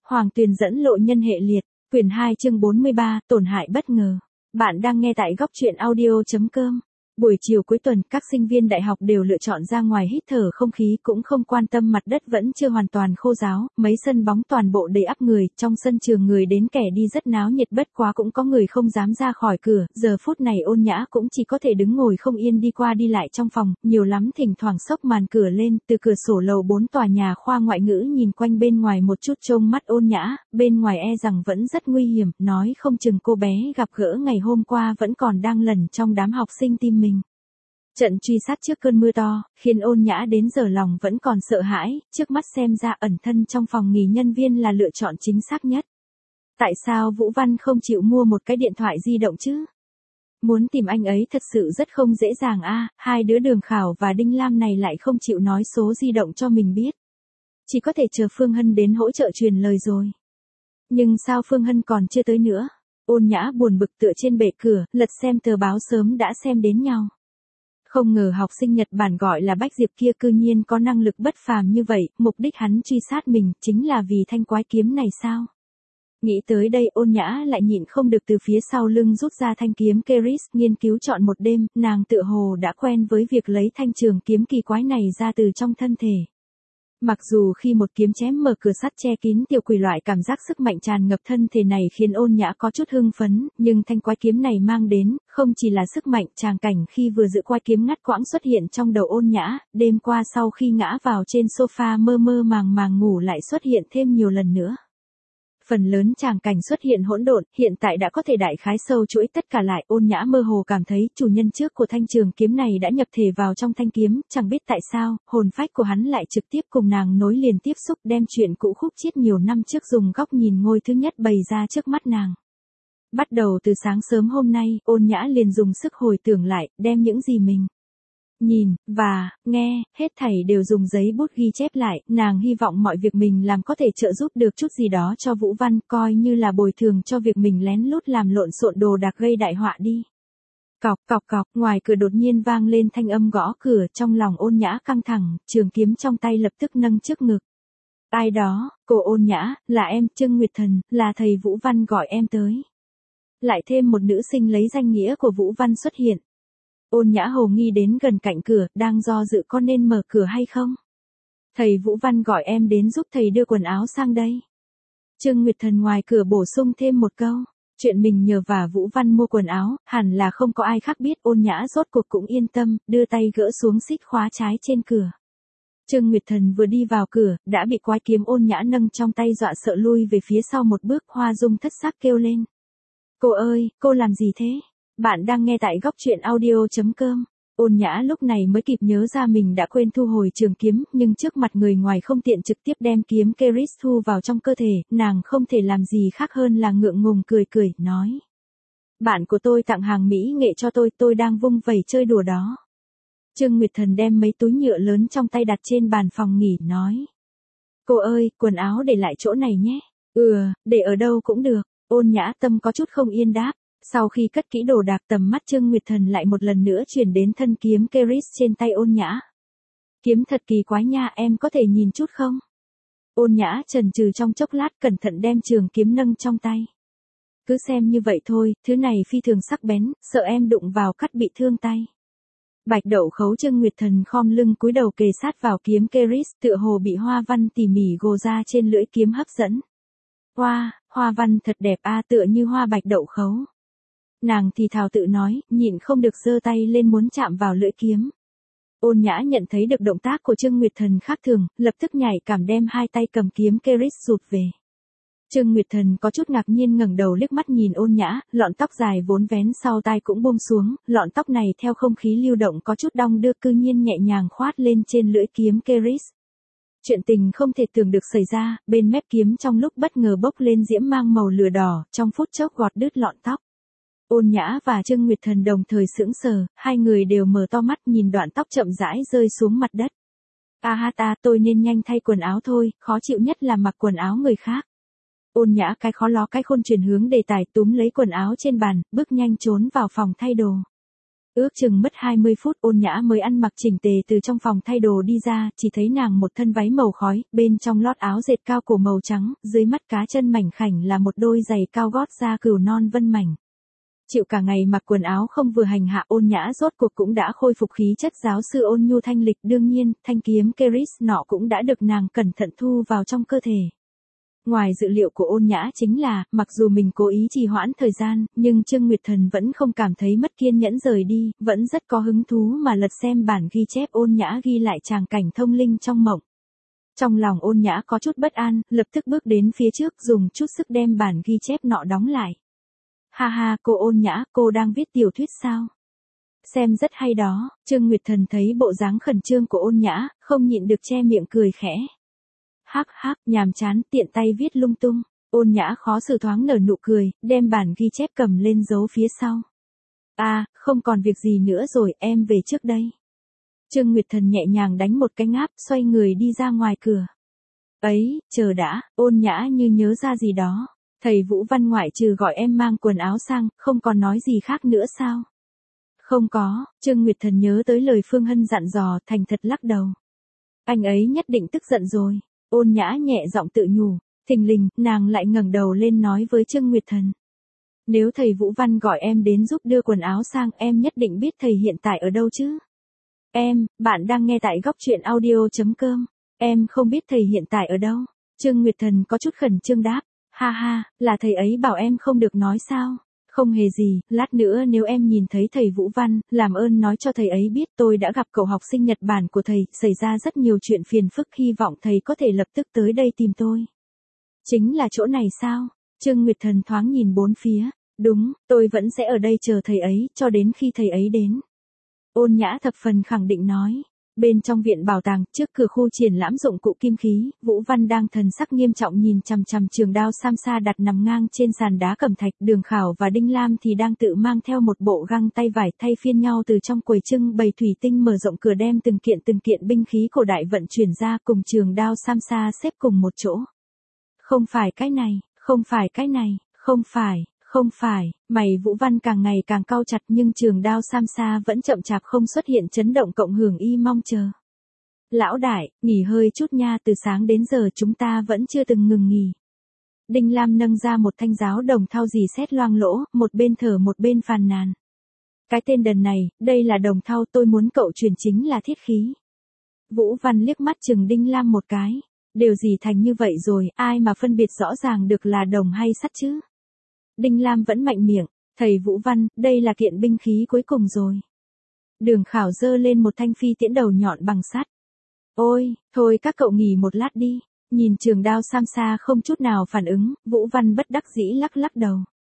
Hoàng Tuyền dẫn lộ nhân hệ liệt, quyển 2 chương 43, tổn hại bất ngờ. Bạn đang nghe tại góc truyện audio.com. Buổi chiều cuối tuần, các sinh viên đại học đều lựa chọn ra ngoài hít thở không khí, cũng không quan tâm mặt đất vẫn chưa hoàn toàn khô ráo, mấy sân bóng toàn bộ đầy ắp người, trong sân trường người đến kẻ đi rất náo nhiệt, bất quá cũng có người không dám ra khỏi cửa, giờ phút này Ôn Nhã cũng chỉ có thể đứng ngồi không yên đi qua đi lại trong phòng, nhiều lắm thỉnh thoảng xốc màn cửa lên, từ cửa sổ lầu 4 tòa nhà khoa ngoại ngữ nhìn quanh bên ngoài một chút trông mắt Ôn Nhã, bên ngoài e rằng vẫn rất nguy hiểm, nói không chừng cô bé gặp gỡ ngày hôm qua vẫn còn đang lẩn trong đám học sinh tim mình. Trận truy sát trước cơn mưa to, khiến Ôn Nhã đến giờ lòng vẫn còn sợ hãi, trước mắt xem ra ẩn thân trong phòng nghỉ nhân viên là lựa chọn chính xác nhất. Tại sao Vũ Văn không chịu mua một cái điện thoại di động chứ? Muốn tìm anh ấy thật sự rất không dễ dàng a, hai đứa Đường Khảo và Đinh Lam này lại không chịu nói số di động cho mình biết. Chỉ có thể chờ Phương Hân đến hỗ trợ truyền lời rồi. Nhưng sao Phương Hân còn chưa tới nữa? Ôn Nhã buồn bực tựa trên bệ cửa, lật xem tờ báo sớm đã xem đến nhau. Không ngờ học sinh Nhật Bản gọi là Bách Diệp kia cư nhiên có năng lực bất phàm như vậy, mục đích hắn truy sát mình chính là vì thanh quái kiếm này sao? Nghĩ tới đây Ôn Nhã lại nhịn không được từ phía sau lưng rút ra thanh kiếm Keris, nghiên cứu chọn một đêm, nàng tựa hồ đã quen với việc lấy thanh trường kiếm kỳ quái này ra từ trong thân thể. Mặc dù khi một kiếm chém mở cửa sắt che kín tiểu quỷ, loại cảm giác sức mạnh tràn ngập thân thể này khiến Ôn Nhã có chút hưng phấn, nhưng thanh quái kiếm này mang đến, không chỉ là sức mạnh, tràng cảnh khi vừa giữ quái kiếm ngắt quãng xuất hiện trong đầu Ôn Nhã, đêm qua sau khi ngã vào trên sofa mơ mơ màng màng ngủ lại xuất hiện thêm nhiều lần nữa. Phần lớn tràng cảnh xuất hiện hỗn độn, hiện tại đã có thể đại khái sâu chuỗi tất cả lại. Ôn Nhã mơ hồ cảm thấy chủ nhân trước của thanh trường kiếm này đã nhập thể vào trong thanh kiếm, chẳng biết tại sao, hồn phách của hắn lại trực tiếp cùng nàng nối liền tiếp xúc, đem chuyện cũ khúc chiết nhiều năm trước dùng góc nhìn ngôi thứ nhất bày ra trước mắt nàng. Bắt đầu từ sáng sớm hôm nay, Ôn Nhã liền dùng sức hồi tưởng lại, đem những gì mình nhìn, và, nghe, hết thảy đều dùng giấy bút ghi chép lại, nàng hy vọng mọi việc mình làm có thể trợ giúp được chút gì đó cho Vũ Văn, coi như là bồi thường cho việc mình lén lút làm lộn xộn đồ đạc gây đại họa đi. Cọc cọc cọc, ngoài cửa đột nhiên vang lên thanh âm gõ cửa, trong lòng Ôn Nhã căng thẳng, trường kiếm trong tay lập tức nâng trước ngực. Ai đó, cô Ôn Nhã, là em, Trương Nguyệt Thần, là thầy Vũ Văn gọi em tới. Lại thêm một nữ sinh lấy danh nghĩa của Vũ Văn xuất hiện. Ôn Nhã hồ nghi đến gần cạnh cửa, đang do dự có nên mở cửa hay không. Thầy Vũ Văn gọi em đến giúp thầy đưa quần áo sang đây. Trương Nguyệt Thần ngoài cửa bổ sung thêm một câu. Chuyện mình nhờ vả Vũ Văn mua quần áo, hẳn là không có ai khác biết. Ôn Nhã rốt cuộc cũng yên tâm, đưa tay gỡ xuống xích khóa trái trên cửa. Trương Nguyệt Thần vừa đi vào cửa, đã bị quái kiếm Ôn Nhã nâng trong tay dọa sợ lui về phía sau một bước. Hoa Dung thất sắc kêu lên. Cô ơi, cô làm gì thế? Bạn đang nghe tại góc truyện audio.com. Ôn Nhã lúc này mới kịp nhớ ra mình đã quên thu hồi trường kiếm, nhưng trước mặt người ngoài không tiện trực tiếp đem kiếm Keris thu vào trong cơ thể, nàng không thể làm gì khác hơn là ngượng ngùng cười cười, nói. Bạn của tôi tặng hàng mỹ nghệ cho tôi đang vung vẩy chơi đùa đó. Trương Nguyệt Thần đem mấy túi nhựa lớn trong tay đặt trên bàn phòng nghỉ, nói. Cô ơi, quần áo để lại chỗ này nhé. Để ở đâu cũng được. Ôn Nhã tâm có chút không yên đáp. Sau khi cất kỹ đồ đạc, tầm mắt Trương Nguyệt Thần lại một lần nữa chuyển đến thân kiếm Keris trên tay Ôn Nhã. Kiếm thật kỳ quái nha, em có thể nhìn chút không? Ôn Nhã chần chừ trong chốc lát, cẩn thận đem trường kiếm nâng trong tay. Cứ xem như vậy thôi, thứ này phi thường sắc bén, sợ em đụng vào cắt bị thương tay. Bạch đậu khấu. Trương Nguyệt Thần khom lưng cúi đầu kề sát vào kiếm Keris, tựa hồ bị hoa văn tỉ mỉ gồ ra trên lưỡi kiếm hấp dẫn. Hoa văn thật đẹp a, tựa như hoa bạch đậu khấu. Nàng thì thào tự nói, nhịn không được giơ tay lên muốn chạm vào lưỡi kiếm. Ôn Nhã nhận thấy được động tác của Trương Nguyệt Thần khác thường, lập tức nhảy cảm đem hai tay cầm kiếm Keris rụt về. Trương Nguyệt Thần có chút ngạc nhiên ngẩng đầu liếc mắt nhìn Ôn Nhã, lọn tóc dài vốn vén sau tai cũng buông xuống, lọn tóc này theo không khí lưu động có chút đong đưa, cư nhiên nhẹ nhàng khoát lên trên lưỡi kiếm Keris. Chuyện tình không thể tưởng được xảy ra, bên mép kiếm trong lúc bất ngờ bốc lên diễm mang màu lửa đỏ, trong phút chốc gọt đứt lọn tóc. Ôn Nhã và Trương Nguyệt Thần đồng thời sững sờ, hai người đều mở to mắt nhìn đoạn tóc chậm rãi rơi xuống mặt đất. Tôi nên nhanh thay quần áo thôi, khó chịu nhất là mặc quần áo người khác. Ôn Nhã cái khó ló cái khôn chuyển hướng đề tài, túm lấy quần áo trên bàn, bước nhanh trốn vào phòng thay đồ. Ước chừng mất 20 phút Ôn Nhã mới ăn mặc chỉnh tề từ trong phòng thay đồ đi ra, chỉ thấy nàng một thân váy màu khói, bên trong lót áo dệt cao cổ màu trắng, dưới mắt cá chân mảnh khảnh là một đôi giày cao gót da cừu non vân mảnh. Chịu cả ngày mặc quần áo không vừa hành hạ Ôn Nhã rốt cuộc cũng đã khôi phục khí chất giáo sư ôn nhu thanh lịch, đương nhiên, thanh kiếm Keris nọ cũng đã được nàng cẩn thận thu vào trong cơ thể. Ngoài dự liệu của Ôn Nhã chính là, mặc dù mình cố ý trì hoãn thời gian, nhưng Trương Nguyệt Thần vẫn không cảm thấy mất kiên nhẫn rời đi, vẫn rất có hứng thú mà lật xem bản ghi chép Ôn Nhã ghi lại tràng cảnh thông linh trong mộng. Trong lòng Ôn Nhã có chút bất an, lập tức bước đến phía trước dùng chút sức đem bản ghi chép nọ đóng lại. Ha ha, cô Ôn Nhã, cô đang viết tiểu thuyết sao? Xem rất hay đó. Trương Nguyệt Thần thấy bộ dáng khẩn trương của Ôn Nhã, không nhịn được che miệng cười khẽ. Hắc hắc, nhàm chán, tiện tay viết lung tung. Ôn Nhã khó xử thoáng nở nụ cười, đem bản ghi chép cầm lên giấu phía sau. À, không còn việc gì nữa rồi, em về trước đây. Trương Nguyệt Thần nhẹ nhàng đánh một cái ngáp, xoay người đi ra ngoài cửa. Ấy, chờ đã, Ôn Nhã như nhớ ra gì đó. Thầy Vũ Văn ngoại trừ gọi em mang quần áo sang, không còn nói gì khác nữa sao? Không có, Trương Nguyệt Thần nhớ tới lời Phương Hân dặn dò, thành thật lắc đầu. Anh ấy nhất định tức giận rồi. Ôn Nhã nhẹ giọng tự nhủ, thình lình, nàng lại ngẩng đầu lên nói với Trương Nguyệt Thần. Nếu thầy Vũ Văn gọi em đến giúp đưa quần áo sang, em nhất định biết thầy hiện tại ở đâu chứ? Bạn đang nghe tại góc truyện audio.com. Em không biết thầy hiện tại ở đâu. Trương Nguyệt Thần có chút khẩn trương đáp. Ha ha, là thầy ấy bảo em không được nói sao? Không hề gì, lát nữa nếu em nhìn thấy thầy Vũ Văn, làm ơn nói cho thầy ấy biết tôi đã gặp cậu học sinh Nhật Bản của thầy, xảy ra rất nhiều chuyện phiền phức, hy vọng thầy có thể lập tức tới đây tìm tôi. Chính là chỗ này sao? Trương Nguyệt Thần thoáng nhìn bốn phía. Đúng, tôi vẫn sẽ ở đây chờ thầy ấy, cho đến khi thầy ấy đến. Ôn Nhã thập phần khẳng định nói. Bên trong viện bảo tàng, trước cửa khu triển lãm dụng cụ kim khí, Vũ Văn đang thần sắc nghiêm trọng nhìn chằm chằm trường đao Samsa đặt nằm ngang trên sàn đá cẩm thạch. Đường Khảo và Đinh Lam thì đang tự mang theo một bộ găng tay vải thay phiên nhau từ trong quầy trưng bày thủy tinh mở rộng cửa đem từng kiện binh khí cổ đại vận chuyển ra, cùng trường đao Samsa xếp cùng một chỗ. Không phải cái này, không phải cái này, không phải, mày Vũ Văn càng ngày càng cau chặt, nhưng trường đao Samsa vẫn chậm chạp không xuất hiện chấn động cộng hưởng y mong chờ. Lão đại, nghỉ hơi chút nha, từ sáng đến giờ chúng ta vẫn chưa từng ngừng nghỉ. Đinh Lam nâng ra một thanh giáo đồng thau dì xét loang lỗ, một bên thở một bên phàn nàn. Cái tên đần này, đây là đồng thau, tôi muốn cậu truyền chính là thiết khí. Vũ Văn liếc mắt chừng Đinh Lam một cái. Điều gì thành như vậy rồi, ai mà phân biệt rõ ràng được là đồng hay sắt chứ? Đinh Lam vẫn mạnh miệng, thầy Vũ Văn, đây là kiện binh khí cuối cùng rồi. Đường Khảo giơ lên một thanh phi tiễn đầu nhọn bằng sắt. Ôi, thôi các cậu nghỉ một lát đi. Nhìn trường đao Samsa không chút nào phản ứng, Vũ Văn bất đắc dĩ lắc lắc đầu.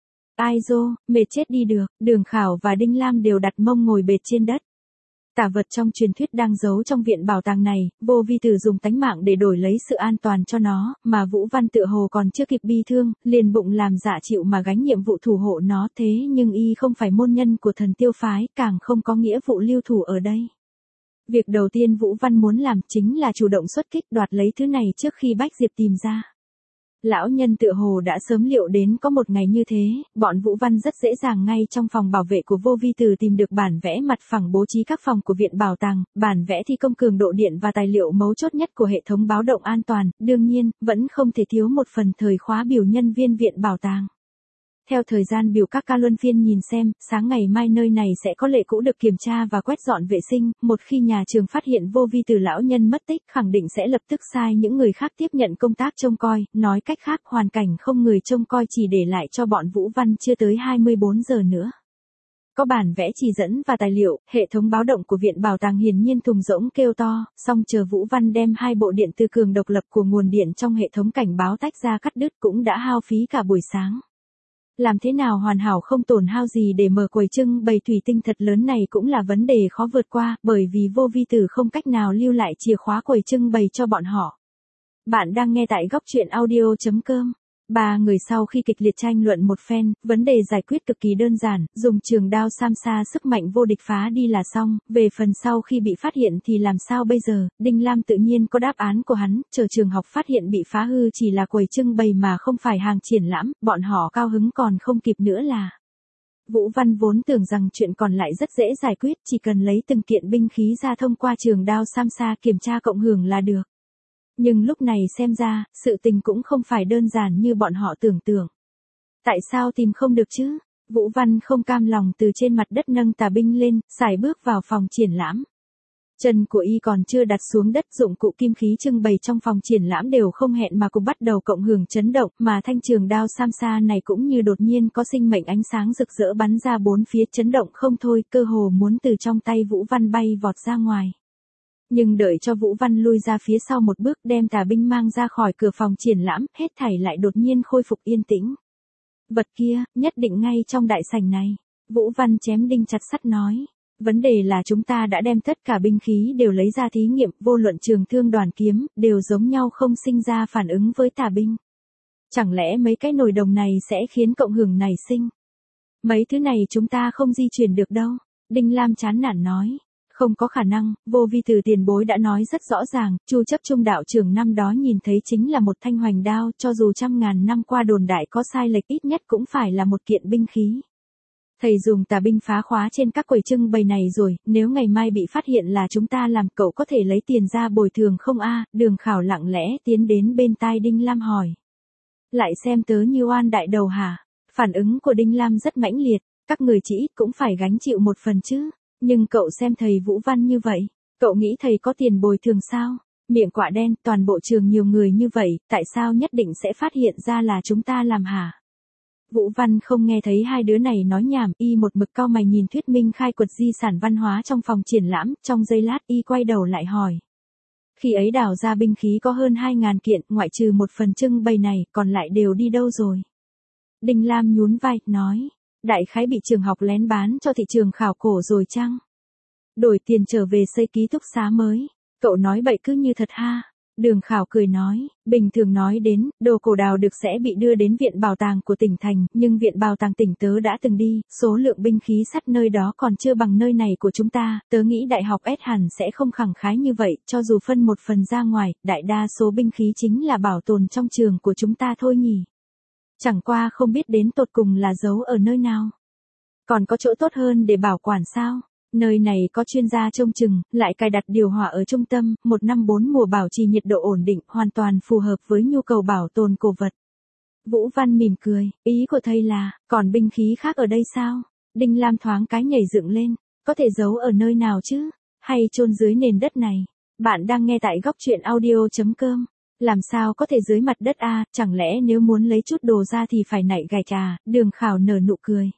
Ai dô, mệt chết đi được. Đường Khảo và Đinh Lam đều đặt mông ngồi bệt trên đất. Tả vật trong truyền thuyết đang giấu trong viện bảo tàng này, Vô Vi Tử dùng tánh mạng để đổi lấy sự an toàn cho nó, mà Vũ Văn tựa hồ còn chưa kịp bi thương, liền bụng làm dạ chịu mà gánh nhiệm vụ thủ hộ nó, thế nhưng y không phải môn nhân của Thần Tiêu phái, càng không có nghĩa vụ lưu thủ ở đây. Việc đầu tiên Vũ Văn muốn làm chính là chủ động xuất kích đoạt lấy thứ này trước khi Bách Diệp tìm ra. Lão nhân tựa hồ đã sớm liệu đến có một ngày như thế, bọn Vũ Văn rất dễ dàng ngay trong phòng bảo vệ của Vô Vi Tử tìm được bản vẽ mặt phẳng bố trí các phòng của viện bảo tàng, bản vẽ thi công cường độ điện và tài liệu mấu chốt nhất của hệ thống báo động an toàn, đương nhiên, vẫn không thể thiếu một phần thời khóa biểu nhân viên viện bảo tàng. Theo thời gian biểu các ca luân phiên nhìn xem, sáng ngày mai nơi này sẽ có lệ cũ được kiểm tra và quét dọn vệ sinh, một khi nhà trường phát hiện Vô Vi Tử lão nhân mất tích, khẳng định sẽ lập tức sai những người khác tiếp nhận công tác trông coi, nói cách khác hoàn cảnh không người trông coi chỉ để lại cho bọn Vũ Văn chưa tới 24 giờ nữa. Có bản vẽ chỉ dẫn và tài liệu, hệ thống báo động của viện bảo tàng hiển nhiên thùng rỗng kêu to, song chờ Vũ Văn đem hai bộ điện từ cường độc lập của nguồn điện trong hệ thống cảnh báo tách ra cắt đứt cũng đã hao phí cả buổi sáng. Làm thế nào hoàn hảo không tổn hao gì để mở quầy trưng bày thủy tinh thật lớn này cũng là vấn đề khó vượt qua, bởi vì Vô Vi Tử không cách nào lưu lại chìa khóa quầy trưng bày cho bọn họ. Bạn đang nghe tại góc truyện audio.com. Ba người sau khi kịch liệt tranh luận một phen, vấn đề giải quyết cực kỳ đơn giản, dùng trường đao Samsa sức mạnh vô địch phá đi là xong, về phần sau khi bị phát hiện thì làm sao bây giờ, Đinh Lam tự nhiên có đáp án của hắn, chờ trường học phát hiện bị phá hư chỉ là quầy trưng bày mà không phải hàng triển lãm, bọn họ cao hứng còn không kịp nữa là. Vũ Văn vốn tưởng rằng chuyện còn lại rất dễ giải quyết, chỉ cần lấy từng kiện binh khí ra thông qua trường đao Samsa kiểm tra cộng hưởng là được. Nhưng lúc này xem ra, sự tình cũng không phải đơn giản như bọn họ tưởng tượng. Tại sao tìm không được chứ? Vũ Văn không cam lòng từ trên mặt đất nâng tà binh lên, sải bước vào phòng triển lãm. Chân của y còn chưa đặt xuống đất, dụng cụ kim khí trưng bày trong phòng triển lãm đều không hẹn mà cùng bắt đầu cộng hưởng chấn động, mà thanh trường đao Samsa này cũng như đột nhiên có sinh mệnh ánh sáng rực rỡ bắn ra bốn phía, chấn động không thôi, cơ hồ muốn từ trong tay Vũ Văn bay vọt ra ngoài. Nhưng đợi cho Vũ Văn lui ra phía sau một bước, đem tà binh mang ra khỏi cửa phòng triển lãm, hết thảy lại đột nhiên khôi phục yên tĩnh. Vật kia, nhất định ngay trong đại sảnh này. Vũ Văn chém đinh chặt sắt nói. Vấn đề là chúng ta đã đem tất cả binh khí đều lấy ra thí nghiệm, vô luận trường thương đoàn kiếm, đều giống nhau không sinh ra phản ứng với tà binh. Chẳng lẽ mấy cái nồi đồng này sẽ khiến cộng hưởng này sinh? Mấy thứ này chúng ta không di chuyển được đâu. Đinh Lam chán nản nói. Không có khả năng, Vô Vi Từ tiền bối đã nói rất rõ ràng, Chu Chấp Trung đạo trưởng năm đó nhìn thấy chính là một thanh hoành đao, cho dù trăm ngàn năm qua đồn đại có sai lệch ít nhất cũng phải là một kiện binh khí. Thầy dùng tà binh phá khóa trên các quầy trưng bày này rồi, nếu ngày mai bị phát hiện là chúng ta làm, cậu có thể lấy tiền ra bồi thường không a? Đường Khảo lặng lẽ tiến đến bên tai Đinh Lam hỏi. Lại xem tớ như oan đại đầu hả? Phản ứng của Đinh Lam rất mãnh liệt, các người chỉ ít cũng phải gánh chịu một phần chứ. Nhưng cậu xem thầy Vũ Văn như vậy, cậu nghĩ thầy có tiền bồi thường sao? Miệng quạ đen, toàn bộ trường nhiều người như vậy, tại sao nhất định sẽ phát hiện ra là chúng ta làm hả? Vũ Văn không nghe thấy hai đứa này nói nhảm, y một mực cau mày nhìn thuyết minh khai quật di sản văn hóa trong phòng triển lãm, trong giây lát y quay đầu lại hỏi. Khi ấy đào ra binh khí có hơn 2.000 kiện, ngoại trừ một phần trưng bày này, còn lại đều đi đâu rồi? Đinh Lam nhún vai, nói. Đại khái bị trường học lén bán cho thị trường khảo cổ rồi chăng? Đổi tiền trở về xây ký túc xá mới. Cậu nói bậy cứ như thật ha. Đường Khảo cười nói, bình thường nói đến, đồ cổ đào được sẽ bị đưa đến viện bảo tàng của tỉnh thành, nhưng viện bảo tàng tỉnh tớ đã từng đi, số lượng binh khí sắt nơi đó còn chưa bằng nơi này của chúng ta, tớ nghĩ đại học S hẳn sẽ không khẳng khái như vậy, cho dù phân một phần ra ngoài, đại đa số binh khí chính là bảo tồn trong trường của chúng ta thôi nhỉ. Chẳng qua không biết đến tột cùng là giấu ở nơi nào. Còn có chỗ tốt hơn để bảo quản sao? Nơi này có chuyên gia trông chừng, lại cài đặt điều hòa ở trung tâm, 1 năm 4 mùa bảo trì nhiệt độ ổn định, hoàn toàn phù hợp với nhu cầu bảo tồn cổ vật. Vũ Văn mỉm cười, ý của thầy là, còn binh khí khác ở đây sao? Đinh Lam thoáng cái nhảy dựng lên, có thể giấu ở nơi nào chứ? Hay chôn dưới nền đất này? Bạn đang nghe tại góc truyện audio.com. Làm sao có thể dưới mặt đất a? Chẳng lẽ nếu muốn lấy chút đồ ra thì phải nạy gạch à? Đường Khảo nở nụ cười.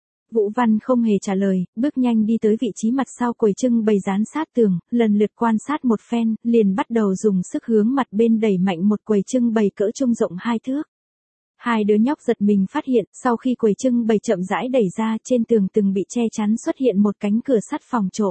Vũ Văn không hề trả lời, bước nhanh đi tới vị trí mặt sau quầy trưng bày dán sát tường, lần lượt quan sát một phen, liền bắt đầu dùng sức hướng mặt bên đẩy mạnh một quầy trưng bày cỡ trung rộng 2 thước. Hai đứa nhóc giật mình phát hiện, sau khi quầy trưng bày chậm rãi đẩy ra, trên tường từng bị che chắn xuất hiện một cánh cửa sắt phòng trộm.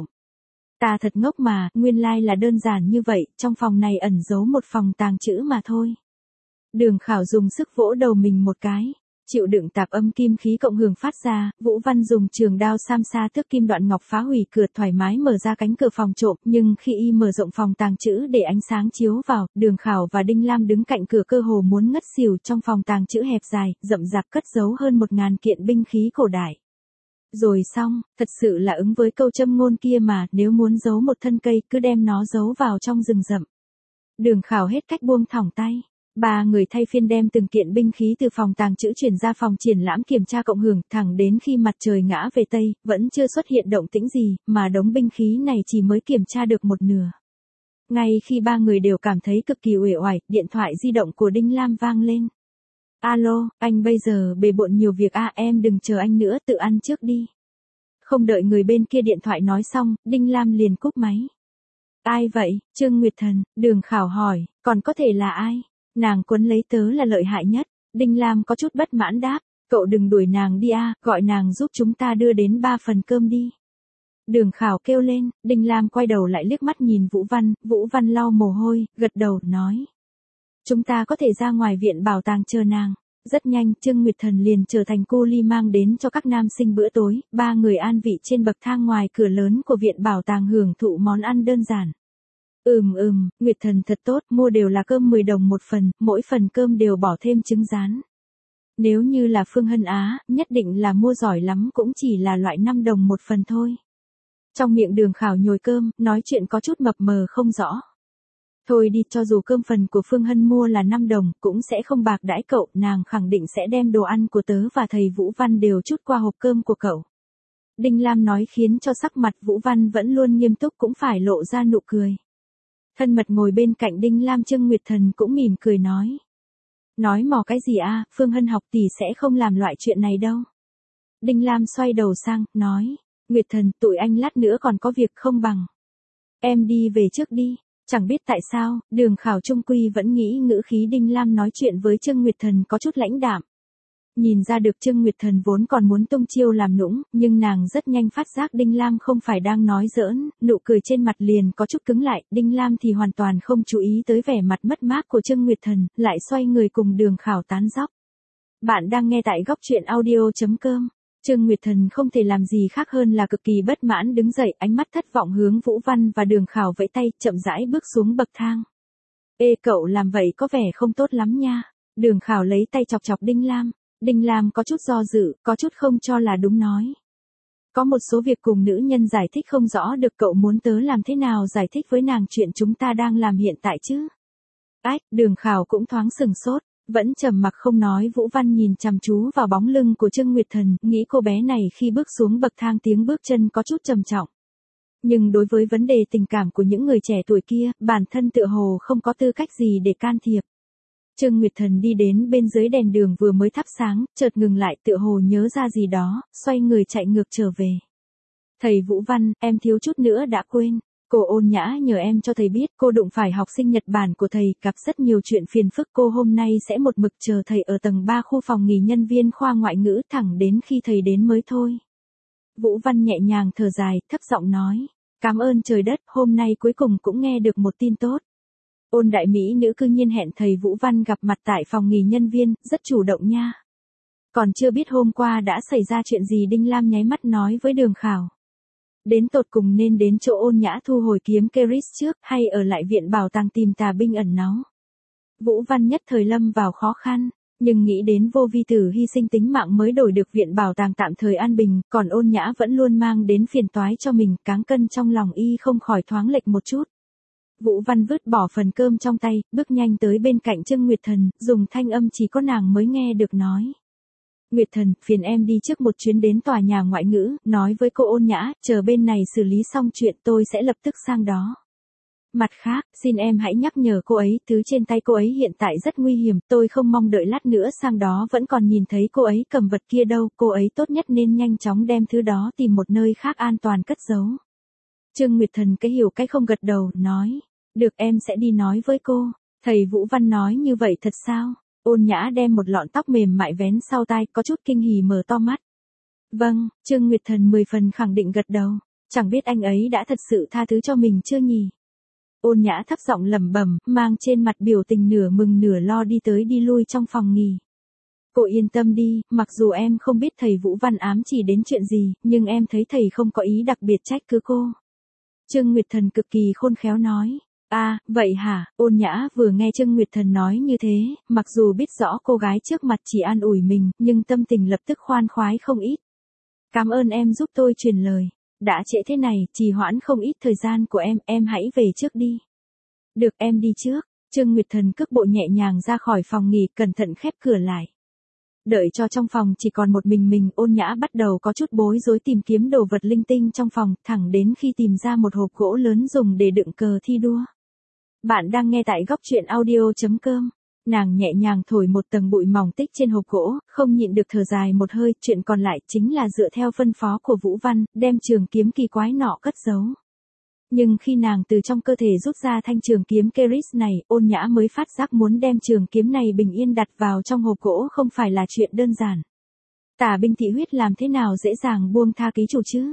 Ta thật ngốc mà, nguyên lai là đơn giản như vậy, trong phòng này ẩn giấu một phòng tàng trữ mà thôi. Đường Khảo dùng sức vỗ đầu mình một cái. Chịu đựng tạp âm kim khí cộng hưởng phát ra, Vũ Văn dùng trường đao Samsa thước kim đoạn ngọc phá hủy cửa, thoải mái mở ra cánh cửa phòng trộm, nhưng khi y mở rộng phòng tàng trữ để ánh sáng chiếu vào, Đường Khảo và Đinh Lam đứng cạnh cửa cơ hồ muốn ngất xỉu. Trong phòng tàng trữ hẹp dài, rậm rạp cất giấu hơn 1.000 kiện binh khí cổ đại. Rồi xong, thật sự là ứng với câu châm ngôn kia mà, nếu muốn giấu một thân cây, cứ đem nó giấu vào trong rừng rậm. Đường Khảo hết cách buông thõng tay. Ba người thay phiên đem từng kiện binh khí từ phòng tàng trữ chuyển ra phòng triển lãm kiểm tra cộng hưởng, thẳng đến khi mặt trời ngã về Tây, vẫn chưa xuất hiện động tĩnh gì, mà đống binh khí này chỉ mới kiểm tra được một nửa. Ngay khi ba người đều cảm thấy cực kỳ uể oải, điện thoại di động của Đinh Lam vang lên. Alo, anh bây giờ bề bộn nhiều việc à, em đừng chờ anh nữa, tự ăn trước đi. Không đợi người bên kia điện thoại nói xong, Đinh Lam liền cúp máy. Ai vậy? Trương Nguyệt Thần, Đường Khảo hỏi, còn có thể là ai? Nàng quấn lấy tớ là lợi hại nhất. Đinh Lam có chút bất mãn đáp, cậu đừng đuổi nàng đi a, gọi nàng giúp chúng ta đưa đến 3 phần cơm đi. Đường Khảo kêu lên, Đinh Lam quay đầu lại liếc mắt nhìn Vũ Văn lau mồ hôi, gật đầu, nói. Chúng ta có thể ra ngoài viện bảo tàng chờ nàng. Rất nhanh, Trương Nguyệt Thần liền trở thành cô ly mang đến cho các nam sinh bữa tối, ba người an vị trên bậc thang ngoài cửa lớn của viện bảo tàng hưởng thụ món ăn đơn giản. Nguyệt Thần thật tốt, mua đều là cơm 10 đồng một phần, mỗi phần cơm đều bỏ thêm trứng rán. Nếu như là Phương Hân Á, nhất định là mua giỏi lắm cũng chỉ là loại 5 đồng một phần thôi. Trong miệng Đường Khảo nhồi cơm, nói chuyện có chút mập mờ không rõ. Thôi đi, cho dù cơm phần của Phương Hân mua là 5 đồng, cũng sẽ không bạc đãi cậu, nàng khẳng định sẽ đem đồ ăn của tớ và thầy Vũ Văn đều chút qua hộp cơm của cậu. Đinh Lam nói khiến cho sắc mặt Vũ Văn vẫn luôn nghiêm túc cũng phải lộ ra nụ cười. Thân mật ngồi bên cạnh Đinh Lam, Trương Nguyệt Thần cũng mỉm cười nói. Nói mò cái gì à, Phương Hân học tỷ sẽ không làm loại chuyện này đâu. Đinh Lam xoay đầu sang, nói. Nguyệt Thần, tụi anh lát nữa còn có việc không bằng. Em đi về trước đi. Chẳng biết tại sao, Đường Khảo trung quy vẫn nghĩ ngữ khí Đinh Lam nói chuyện với Trương Nguyệt Thần có chút lãnh đạm. Nhìn ra được Trương Nguyệt Thần vốn còn muốn tung chiêu làm nũng, nhưng nàng rất nhanh phát giác Đinh Lam không phải đang nói giỡn, nụ cười trên mặt liền có chút cứng lại, Đinh Lam thì hoàn toàn không chú ý tới vẻ mặt mất mát của Trương Nguyệt Thần, lại xoay người cùng Đường Khảo tán dóc. Bạn đang nghe tại góc truyện audio.com. Trương Nguyệt Thần không thể làm gì khác hơn là cực kỳ bất mãn đứng dậy, ánh mắt thất vọng hướng Vũ Văn và Đường Khảo vẫy tay, chậm rãi bước xuống bậc thang. Ê cậu làm vậy có vẻ không tốt lắm nha. Đường Khảo lấy tay chọc chọc Đinh Lam. Đinh Lam có chút do dự, có chút không cho là đúng nói. Có một số việc cùng nữ nhân giải thích không rõ được, cậu muốn tớ làm thế nào giải thích với nàng chuyện chúng ta đang làm hiện tại chứ? Ách, Đường Khảo cũng thoáng sừng sốt, vẫn trầm mặc không nói. Vũ Văn nhìn chăm chú vào bóng lưng của Trương Nguyệt Thần, nghĩ cô bé này khi bước xuống bậc thang tiếng bước chân có chút trầm trọng. Nhưng đối với vấn đề tình cảm của những người trẻ tuổi kia, bản thân tựa hồ không có tư cách gì để can thiệp. Trương Nguyệt Thần đi đến bên dưới đèn đường vừa mới thắp sáng, chợt ngừng lại tựa hồ nhớ ra gì đó, xoay người chạy ngược trở về. Thầy Vũ Văn, em thiếu chút nữa đã quên. Cô Ôn Nhã nhờ em cho thầy biết cô đụng phải học sinh Nhật Bản của thầy, gặp rất nhiều chuyện phiền phức. Cô hôm nay sẽ một mực chờ thầy ở tầng 3 khu phòng nghỉ nhân viên khoa ngoại ngữ thẳng đến khi thầy đến mới thôi. Vũ Văn nhẹ nhàng thở dài, thấp giọng nói. Cảm ơn trời đất, hôm nay cuối cùng cũng nghe được một tin tốt. Ôn đại mỹ nữ cư nhiên hẹn thầy Vũ Văn gặp mặt tại phòng nghỉ nhân viên, rất chủ động nha. Còn chưa biết hôm qua đã xảy ra chuyện gì, Đinh Lam nháy mắt nói với Đường Khảo. Đến tột cùng nên đến chỗ Ôn Nhã thu hồi kiếm Keris trước, hay ở lại viện bảo tàng tìm tà binh ẩn náu. Vũ Văn nhất thời lâm vào khó khăn, nhưng nghĩ đến Vô Vi Tử hy sinh tính mạng mới đổi được viện bảo tàng tạm thời an bình, còn Ôn Nhã vẫn luôn mang đến phiền toái cho mình, cáng cân trong lòng y không khỏi thoáng lệch một chút. Vũ Văn vứt bỏ phần cơm trong tay, bước nhanh tới bên cạnh Trương Nguyệt Thần, dùng thanh âm chỉ có nàng mới nghe được nói. Nguyệt Thần, phiền em đi trước một chuyến đến tòa nhà ngoại ngữ, nói với cô Ôn Nhã, chờ bên này xử lý xong chuyện tôi sẽ lập tức sang đó. Mặt khác, xin em hãy nhắc nhở cô ấy, thứ trên tay cô ấy hiện tại rất nguy hiểm, tôi không mong đợi lát nữa sang đó vẫn còn nhìn thấy cô ấy cầm vật kia đâu, cô ấy tốt nhất nên nhanh chóng đem thứ đó tìm một nơi khác an toàn cất giấu. Trương Nguyệt Thần cái hiểu cái không gật đầu, nói, được em sẽ đi nói với cô. Thầy Vũ Văn nói như vậy thật sao? Ôn Nhã đem một lọn tóc mềm mại vén sau tai, có chút kinh hỉ mở to mắt. Vâng, Trương Nguyệt Thần 10 phần khẳng định gật đầu, chẳng biết anh ấy đã thật sự tha thứ cho mình chưa nhỉ? Ôn Nhã thấp giọng lẩm bẩm, mang trên mặt biểu tình nửa mừng nửa lo đi tới đi lui trong phòng nghỉ. Cô yên tâm đi, mặc dù em không biết thầy Vũ Văn ám chỉ đến chuyện gì, nhưng em thấy thầy không có ý đặc biệt trách cứ cô. Trương Nguyệt Thần cực kỳ khôn khéo nói. À, vậy hả? Ôn Nhã vừa nghe Trương Nguyệt Thần nói như thế, mặc dù biết rõ cô gái trước mặt chỉ an ủi mình, nhưng tâm tình lập tức khoan khoái không ít. Cảm ơn em giúp tôi truyền lời. Đã trễ thế này, trì hoãn không ít thời gian của em hãy về trước đi. Được, em đi trước. Trương Nguyệt Thần cước bộ nhẹ nhàng ra khỏi phòng nghỉ, cẩn thận khép cửa lại. Đợi cho trong phòng chỉ còn một mình, Ôn Nhã bắt đầu có chút bối rối tìm kiếm đồ vật linh tinh trong phòng, thẳng đến khi tìm ra một hộp gỗ lớn dùng để đựng cờ thi đua. Bạn đang nghe tại góc truyện audio.com. Nàng nhẹ nhàng thổi một tầng bụi mỏng tích trên hộp gỗ, không nhịn được thở dài một hơi, chuyện còn lại chính là dựa theo phân phó của Vũ Văn, đem trường kiếm kỳ quái nọ cất giấu. Nhưng khi nàng từ trong cơ thể rút ra thanh trường kiếm Keris này, Ôn Nhã mới phát giác muốn đem trường kiếm này bình yên đặt vào trong hộp gỗ không phải là chuyện đơn giản. Tả binh thị huyết làm thế nào dễ dàng buông tha ký chủ chứ?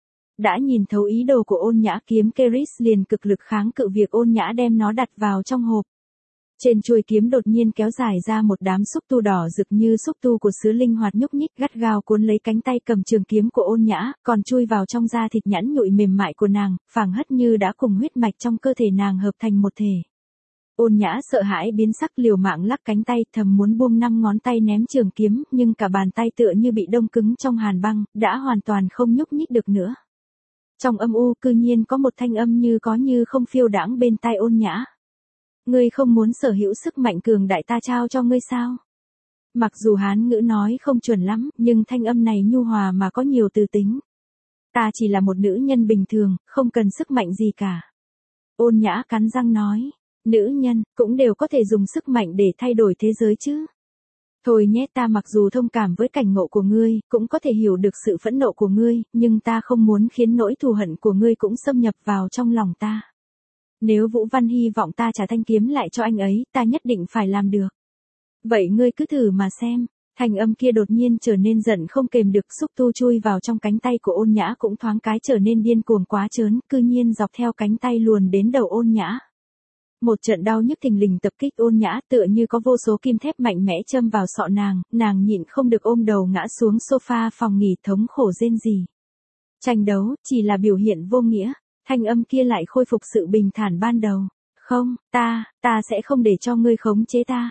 Đã nhìn thấu ý đồ của Ôn Nhã, kiếm Keris liền cực lực kháng cự việc Ôn Nhã đem nó đặt vào trong hộp. Trên chuôi kiếm đột nhiên kéo dài ra một đám xúc tu đỏ rực như xúc tu của sứ linh hoạt nhúc nhích, gắt gao cuốn lấy cánh tay cầm trường kiếm của Ôn Nhã, còn chui vào trong da thịt nhẵn nhụi mềm mại của nàng, phảng hất như đã cùng huyết mạch trong cơ thể nàng hợp thành một thể. Ôn Nhã sợ hãi biến sắc, liều mạng lắc cánh tay, thầm muốn buông 5 ngón tay ném trường kiếm, nhưng cả bàn tay tựa như bị đông cứng trong hàn băng, đã hoàn toàn không nhúc nhích được nữa. Trong âm u cư nhiên có một thanh âm như có như không phiêu đãng bên tai Ôn Nhã. Ngươi không muốn sở hữu sức mạnh cường đại ta trao cho ngươi sao? Mặc dù Hán ngữ nói không chuẩn lắm, nhưng thanh âm này nhu hòa mà có nhiều từ tính. Ta chỉ là một nữ nhân bình thường, không cần sức mạnh gì cả. Ôn Nhã cắn răng nói. Nữ nhân, cũng đều có thể dùng sức mạnh để thay đổi thế giới chứ. Thôi nhé, ta mặc dù thông cảm với cảnh ngộ của ngươi, cũng có thể hiểu được sự phẫn nộ của ngươi, nhưng ta không muốn khiến nỗi thù hận của ngươi cũng xâm nhập vào trong lòng ta. Nếu Vũ Văn hy vọng ta trả thanh kiếm lại cho anh ấy, ta nhất định phải làm được. Vậy ngươi cứ thử mà xem. Thanh âm kia đột nhiên trở nên giận không kềm được, xúc tu chui vào trong cánh tay của Ôn Nhã cũng thoáng cái trở nên điên cuồng quá trớn, cư nhiên dọc theo cánh tay luồn đến đầu Ôn Nhã. Một trận đau nhức thình lình tập kích Ôn Nhã, tựa như có vô số kim thép mạnh mẽ châm vào sọ nàng nhịn không được ôm đầu ngã xuống sofa phòng nghỉ, thống khổ rên rỉ. Tranh đấu chỉ là biểu hiện vô nghĩa, thanh âm kia lại khôi phục sự bình thản ban đầu. Không, ta sẽ không để cho ngươi khống chế ta.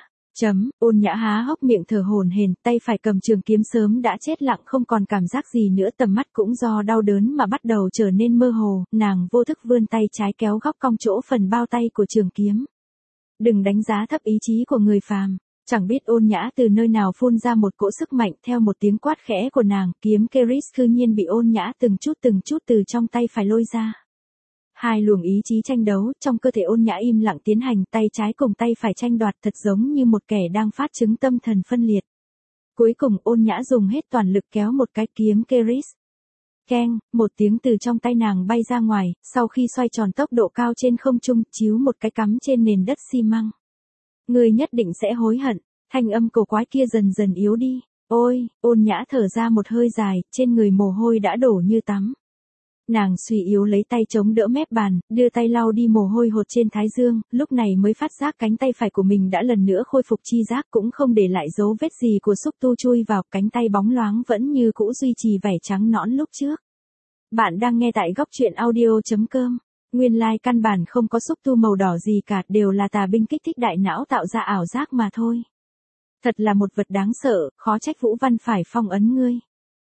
Ôn Nhã há hốc miệng thở hổn hển, tay phải cầm trường kiếm sớm đã chết lặng không còn cảm giác gì nữa, tầm mắt cũng do đau đớn mà bắt đầu trở nên mơ hồ, nàng vô thức vươn tay trái kéo góc cong chỗ phần bao tay của trường kiếm. Đừng đánh giá thấp ý chí của người phàm, chẳng biết Ôn Nhã từ nơi nào phun ra một cỗ sức mạnh, theo một tiếng quát khẽ của nàng, kiếm Keris cư nhiên bị Ôn Nhã từng chút từ trong tay phải lôi ra. Hai luồng ý chí tranh đấu, trong cơ thể Ôn Nhã im lặng tiến hành, tay trái cùng tay phải tranh đoạt thật giống như một kẻ đang phát chứng tâm thần phân liệt. Cuối cùng Ôn Nhã dùng hết toàn lực kéo một cái kiếm Keris. Keng, một tiếng từ trong tay nàng bay ra ngoài, sau khi xoay tròn tốc độ cao trên không trung, chíu một cái cắm trên nền đất xi măng. Ngươi nhất định sẽ hối hận, thanh âm cổ quái kia dần dần yếu đi. Ôi, Ôn Nhã thở ra một hơi dài, trên người mồ hôi đã đổ như tắm. Nàng suy yếu lấy tay chống đỡ mép bàn, đưa tay lau đi mồ hôi hột trên thái dương, lúc này mới phát giác cánh tay phải của mình đã lần nữa khôi phục chi giác, cũng không để lại dấu vết gì của xúc tu chui vào, cánh tay bóng loáng vẫn như cũ duy trì vẻ trắng nõn lúc trước. Bạn đang nghe tại góc truyện audio.com. Nguyên lai căn bản không có xúc tu màu đỏ gì cả, đều là tà binh kích thích đại não tạo ra ảo giác mà thôi. Thật là một vật đáng sợ, khó trách Vũ Văn phải phong ấn ngươi.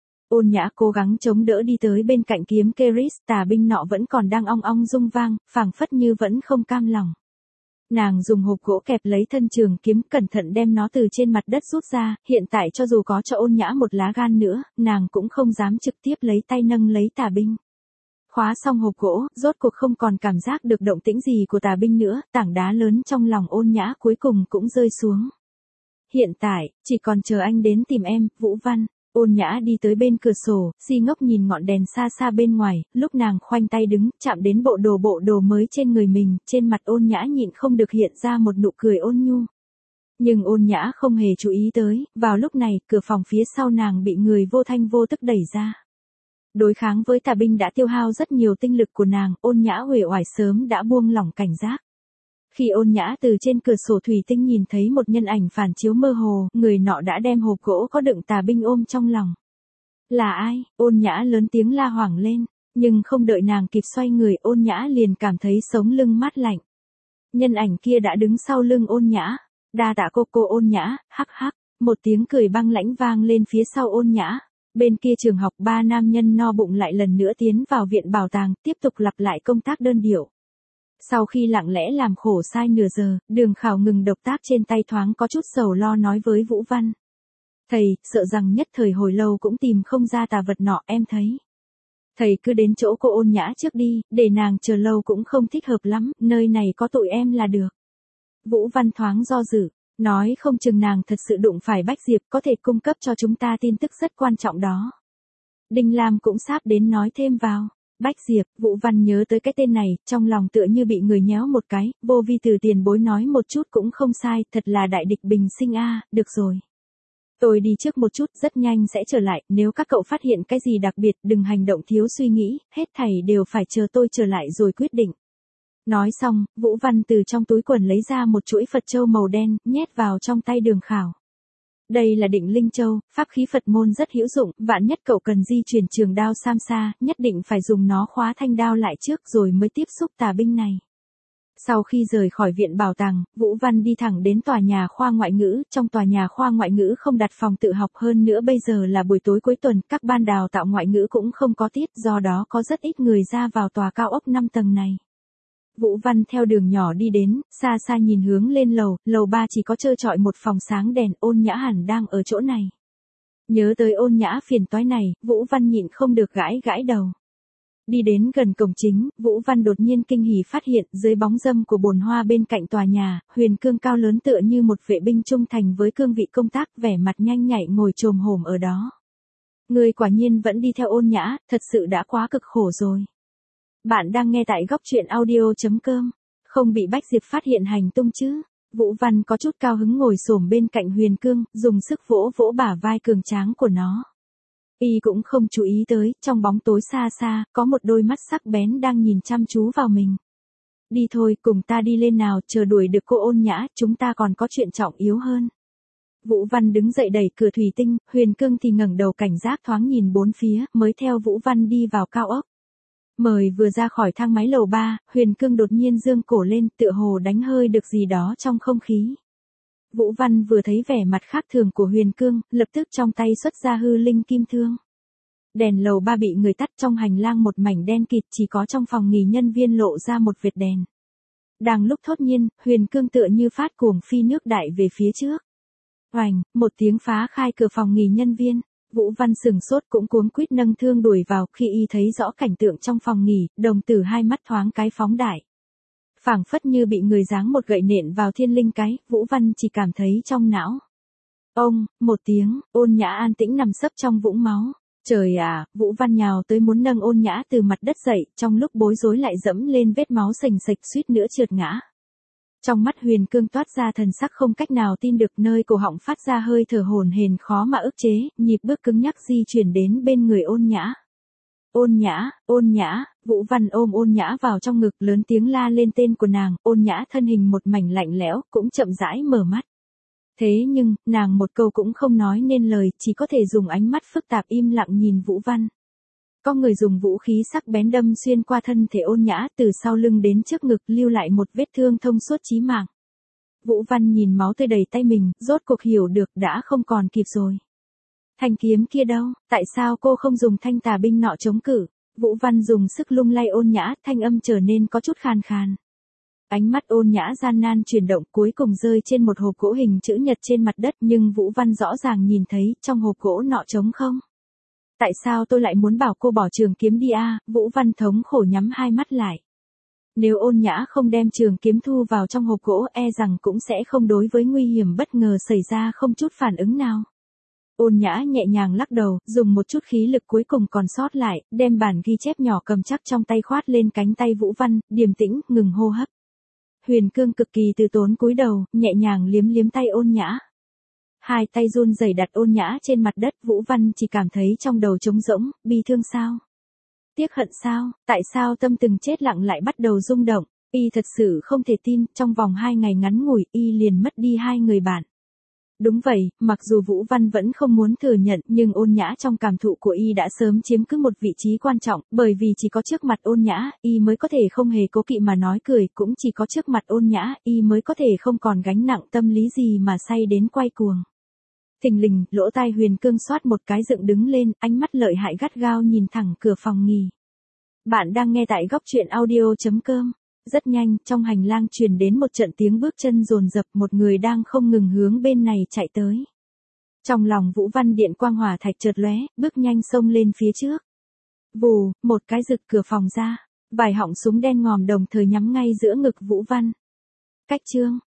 Ôn Nhã cố gắng chống đỡ đi tới bên cạnh kiếm Keris, tà binh nọ vẫn còn đang ong ong rung vang, phảng phất như vẫn không cam lòng. Nàng dùng hộp gỗ kẹp lấy thân trường kiếm, cẩn thận đem nó từ trên mặt đất rút ra, hiện tại cho dù có cho Ôn Nhã một lá gan nữa, nàng cũng không dám trực tiếp lấy tay nâng lấy tà binh. Khóa xong hộp gỗ, rốt cuộc không còn cảm giác được động tĩnh gì của tà binh nữa, tảng đá lớn trong lòng Ôn Nhã cuối cùng cũng rơi xuống. Hiện tại, chỉ còn chờ anh đến tìm em, Vũ Văn. Ôn Nhã đi tới bên cửa sổ, si ngốc nhìn ngọn đèn xa xa bên ngoài, lúc nàng khoanh tay đứng, chạm đến bộ đồ mới trên người mình, trên mặt Ôn Nhã nhịn không được hiện ra một nụ cười ôn nhu. Nhưng Ôn Nhã không hề chú ý tới, vào lúc này, cửa phòng phía sau nàng bị người vô thanh vô tức đẩy ra. Đối kháng với tà binh đã tiêu hao rất nhiều tinh lực của nàng, Ôn Nhã uể oải sớm đã buông lỏng cảnh giác. Khi Ôn Nhã từ trên cửa sổ thủy tinh nhìn thấy một nhân ảnh phản chiếu mơ hồ, người nọ đã đem hộp gỗ có đựng tà binh ôm trong lòng. Là ai? Ôn Nhã lớn tiếng la hoảng lên, nhưng không đợi nàng kịp xoay người, Ôn Nhã liền cảm thấy sống lưng mát lạnh. Nhân ảnh kia đã đứng sau lưng Ôn Nhã. Đa tạ cô Ôn Nhã, hắc hắc, một tiếng cười băng lãnh vang lên phía sau Ôn Nhã. Bên kia trường học, ba nam nhân no bụng lại lần nữa tiến vào viện bảo tàng, tiếp tục lặp lại công tác đơn điệu. Sau khi lặng lẽ làm khổ sai nửa giờ, Đường Khảo ngừng động tác trên tay, thoáng có chút sầu lo nói với Vũ Văn. Thầy, sợ rằng nhất thời hồi lâu cũng tìm không ra tà vật nọ, em thấy. Thầy cứ đến chỗ cô Ôn Nhã trước đi, để nàng chờ lâu cũng không thích hợp lắm, nơi này có tụi em là được. Vũ Văn thoáng do dự, nói không chừng nàng thật sự đụng phải Bách Diệp, có thể cung cấp cho chúng ta tin tức rất quan trọng đó. Đinh Lam cũng sắp đến nói thêm vào. Bách Diệp, Vũ Văn nhớ tới cái tên này, trong lòng tựa như bị người nhéo một cái, vô vi từ tiền bối nói một chút cũng không sai, thật là đại địch bình sinh a, được rồi. Tôi đi trước một chút, rất nhanh sẽ trở lại, nếu các cậu phát hiện cái gì đặc biệt, đừng hành động thiếu suy nghĩ, hết thảy đều phải chờ tôi trở lại rồi quyết định. Nói xong, Vũ Văn từ trong túi quần lấy ra một chuỗi Phật châu màu đen, nhét vào trong tay Đường Khảo. Đây là Định Linh Châu, pháp khí Phật môn rất hữu dụng, vạn nhất cậu cần di chuyển trường đao Sam Sa, nhất định phải dùng nó khóa thanh đao lại trước rồi mới tiếp xúc tà binh này. Sau khi rời khỏi viện bảo tàng, Vũ Văn đi thẳng đến tòa nhà khoa ngoại ngữ, trong tòa nhà khoa ngoại ngữ không đặt phòng tự học, hơn nữa bây giờ là buổi tối cuối tuần, các ban đào tạo ngoại ngữ cũng không có tiết, do đó có rất ít người ra vào tòa cao ốc 5 tầng này. Vũ Văn theo đường nhỏ đi đến, xa xa nhìn hướng lên lầu 3 chỉ có trơ trọi một phòng sáng đèn, Ôn Nhã hẳn đang ở chỗ này. Nhớ tới Ôn Nhã phiền toái này, Vũ Văn nhịn không được gãi gãi đầu. Đi đến gần cổng chính, Vũ Văn đột nhiên kinh hỉ phát hiện, dưới bóng râm của bồn hoa bên cạnh tòa nhà, Huyền Cương cao lớn tựa như một vệ binh trung thành với cương vị công tác, vẻ mặt nhanh nhạy ngồi chồm hổm ở đó. Người quả nhiên vẫn đi theo Ôn Nhã, thật sự đã quá cực khổ rồi. Bạn đang nghe tại góc truyện audio.com, không bị Bách Diệp phát hiện hành tung chứ? Vũ Văn có chút cao hứng ngồi xổm bên cạnh Huyền Cương, dùng sức vỗ vỗ bả vai cường tráng của nó. Y cũng không chú ý tới, trong bóng tối xa xa, có một đôi mắt sắc bén đang nhìn chăm chú vào mình. Đi thôi, cùng ta đi lên nào, chờ đuổi được cô Ôn Nhã, chúng ta còn có chuyện trọng yếu hơn. Vũ Văn đứng dậy đẩy cửa thủy tinh, Huyền Cương thì ngẩng đầu cảnh giác thoáng nhìn bốn phía, mới theo Vũ Văn đi vào cao ốc. Mời vừa ra khỏi thang máy lầu 3, Huyền Cương đột nhiên giương cổ lên, tựa hồ đánh hơi được gì đó trong không khí. Vũ Văn vừa thấy vẻ mặt khác thường của Huyền Cương, lập tức trong tay xuất ra hư linh kim thương. Đèn lầu 3 bị người tắt, trong hành lang một mảnh đen kịt, chỉ có trong phòng nghỉ nhân viên lộ ra một vệt đèn. Đang lúc thốt nhiên, Huyền Cương tựa như phát cuồng phi nước đại về phía trước. Oành, một tiếng phá khai cửa phòng nghỉ nhân viên. Vũ Văn sừng sốt cũng cuống quýt nâng thương đuổi vào, khi y thấy rõ cảnh tượng trong phòng nghỉ, đồng tử hai mắt thoáng cái phóng đại. Phảng phất như bị người giáng một gậy nện vào thiên linh cái, Vũ Văn chỉ cảm thấy trong não. Ông, một tiếng, Ôn Nhã an tĩnh nằm sấp trong vũng máu. Trời à, Vũ Văn nhào tới muốn nâng Ôn Nhã từ mặt đất dậy, trong lúc bối rối lại dẫm lên vết máu sình sạch suýt nữa trượt ngã. Trong mắt Huyền Cương toát ra thần sắc không cách nào tin được, nơi cổ họng phát ra hơi thở hổn hển khó mà ức chế, nhịp bước cứng nhắc di chuyển đến bên người Ôn Nhã. Ôn Nhã, Vũ Văn ôm Ôn Nhã vào trong ngực, lớn tiếng la lên tên của nàng. Ôn Nhã thân hình một mảnh lạnh lẽo, cũng chậm rãi mở mắt. Thế nhưng, nàng một câu cũng không nói nên lời, chỉ có thể dùng ánh mắt phức tạp im lặng nhìn Vũ Văn. Có người dùng vũ khí sắc bén đâm xuyên qua thân thể Ôn Nhã, từ sau lưng đến trước ngực, lưu lại một vết thương thông suốt chí mạng. Vũ Văn nhìn máu tươi đầy tay mình, rốt cuộc hiểu được đã không còn kịp rồi. Thanh kiếm kia đâu, tại sao cô không dùng thanh tà binh nọ chống cự? Vũ Văn dùng sức lung lay Ôn Nhã, thanh âm trở nên có chút khàn khàn. Ánh mắt Ôn Nhã gian nan chuyển động, cuối cùng rơi trên một hộp gỗ hình chữ nhật trên mặt đất, nhưng Vũ Văn rõ ràng nhìn thấy, trong hộp gỗ nọ trống không. Tại sao tôi lại muốn bảo cô bỏ trường kiếm đi à? Vũ Văn thống khổ nhắm hai mắt lại. Nếu Ôn Nhã không đem trường kiếm thu vào trong hộp gỗ, e rằng cũng sẽ không đối với nguy hiểm bất ngờ xảy ra không chút phản ứng nào. Ôn Nhã nhẹ nhàng lắc đầu, dùng một chút khí lực cuối cùng còn sót lại, đem bản ghi chép nhỏ cầm chắc trong tay khoát lên cánh tay Vũ Văn, điềm tĩnh, ngừng hô hấp. Huyền Cương cực kỳ từ tốn cúi đầu, nhẹ nhàng liếm liếm tay Ôn Nhã. Hai tay run rẩy đặt Ôn Nhã trên mặt đất, Vũ Văn chỉ cảm thấy trong đầu trống rỗng, bi thương sao? Tiếc hận sao? Tại sao tâm từng chết lặng lại bắt đầu rung động? Y thật sự không thể tin, trong vòng 2 ngày ngắn ngủi, Y liền mất đi 2 người bạn. Đúng vậy, mặc dù Vũ Văn vẫn không muốn thừa nhận, nhưng Ôn Nhã trong cảm thụ của Y đã sớm chiếm cứ một vị trí quan trọng, bởi vì chỉ có trước mặt Ôn Nhã, Y mới có thể không hề cố kỵ mà nói cười, cũng chỉ có trước mặt Ôn Nhã, Y mới có thể không còn gánh nặng tâm lý gì mà say đến quay cuồng. Thình lình, lỗ tai Huyền Cương xoát một cái dựng đứng lên, ánh mắt lợi hại gắt gao nhìn thẳng cửa phòng nghỉ. Bạn đang nghe tại góc truyện audio.com. Rất nhanh, trong hành lang truyền đến một trận tiếng bước chân dồn dập, một người đang không ngừng hướng bên này chạy tới. Trong lòng Vũ Văn điện quang hỏa thạch chợt lóe, bước nhanh xông lên phía trước. Vù, một cái giật cửa phòng ra, vài họng súng đen ngòm đồng thời nhắm ngay giữa ngực Vũ Văn. Cách chương